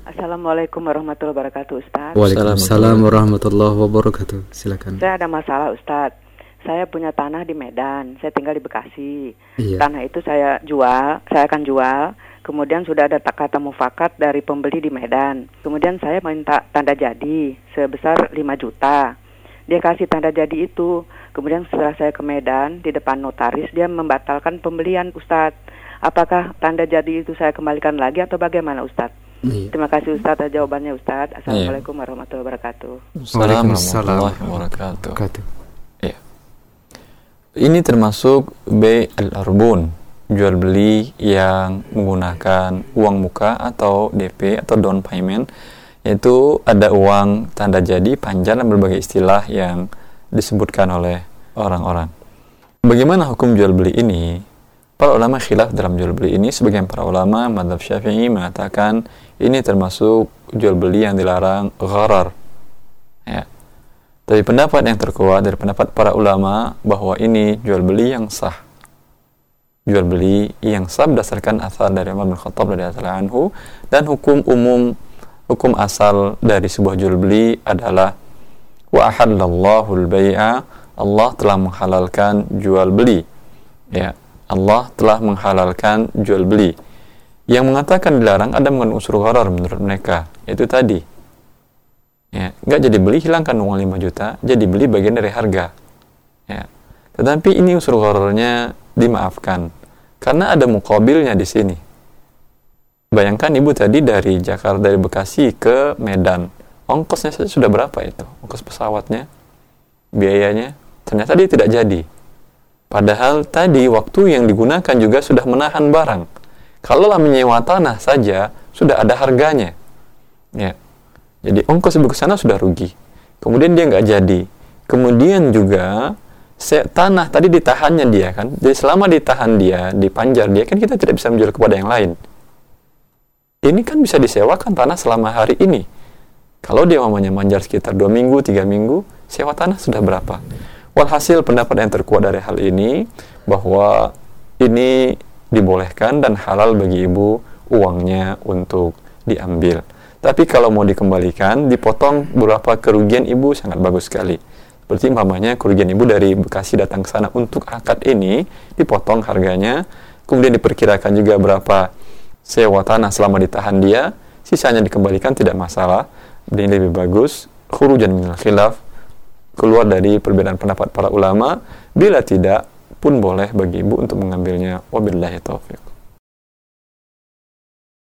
Assalamualaikum warahmatullahi wabarakatuh, Ustaz. Waalaikumsalam warahmatullahi wabarakatuh. Silakan. Saya ada masalah, Ustaz. Saya punya tanah di Medan. Saya tinggal di Bekasi. Iya. Tanah itu saya akan jual. Kemudian sudah ada kata mufakat dari pembeli di Medan. Kemudian saya minta tanda jadi sebesar 5 juta. Dia kasih tanda jadi itu. Kemudian setelah saya ke Medan, di depan notaris, dia membatalkan pembelian, Ustaz. Apakah tanda jadi itu saya kembalikan lagi atau bagaimana, Ustaz? Iya. Terima kasih, Ustaz, atas jawabannya, Ustaz. Assalamualaikum warahmatullahi wabarakatuh. Waalaikumsalam warahmatullahi wabarakatuh. Iya. Ini termasuk bay al-arbun, jual beli yang menggunakan uang muka atau DP atau down payment, yaitu ada uang tanda jadi, panjar, dan berbagai istilah yang disebutkan oleh orang-orang. Bagaimana hukum jual beli ini? Para ulama khilaf dalam jual beli ini. Sebagian para ulama mazhab Syafi'i mengatakan ini termasuk jual beli yang dilarang gharar. Ya. Tapi pendapat yang terkuat dari pendapat para ulama bahwa ini jual beli yang sah. Jual beli yang sah berdasarkan asal dari Umar bin Khattab radhiyallahu anhu, dan hukum asal dari sebuah jual beli adalah wa ahallallahu al-bai'a, Allah telah menghalalkan jual beli. Ya. Allah telah menghalalkan jual beli. Yang mengatakan dilarang ada mengandung unsur gharar menurut mereka. Itu tadi. Ya, enggak jadi beli, hilangkan uang 5 juta, jadi beli bagian dari harga. Ya. Tetapi ini unsur ghararnya dimaafkan karena ada muqabilnya di sini. Bayangkan ibu tadi dari Jakarta, dari Bekasi ke Medan. Ongkosnya saja sudah berapa itu? Ongkos pesawatnya, biayanya. Ternyata dia tidak jadi. Padahal tadi waktu yang digunakan juga sudah menahan barang. Kalaulah menyewa tanah saja, sudah ada harganya. Ya. Jadi ongkos ibu ke sana sudah rugi. Kemudian dia nggak jadi. Kemudian juga tanah tadi ditahannya dia kan. Jadi selama ditahan dia, dipanjar dia, kan kita tidak bisa menjual kepada yang lain. Ini kan bisa disewakan tanah selama hari ini. Kalau dia mamanya manjar sekitar 2 minggu, 3 minggu, sewa tanah sudah berapa? Walhasil pendapat yang terkuat dari hal ini bahwa ini dibolehkan dan halal bagi ibu uangnya untuk diambil. Tapi kalau mau dikembalikan, dipotong beberapa kerugian ibu sangat bagus sekali. Seperti umpamanya kerugian ibu dari Bekasi datang ke sana untuk akad ini, dipotong harganya, kemudian diperkirakan juga berapa sewa tanah selama ditahan dia, sisanya dikembalikan, tidak masalah. Ini lebih bagus, khurujan minal khilaf, keluar dari perbedaan pendapat para ulama. Bila tidak pun boleh bagi ibu untuk mengambilnya. Wabillahi taufiq.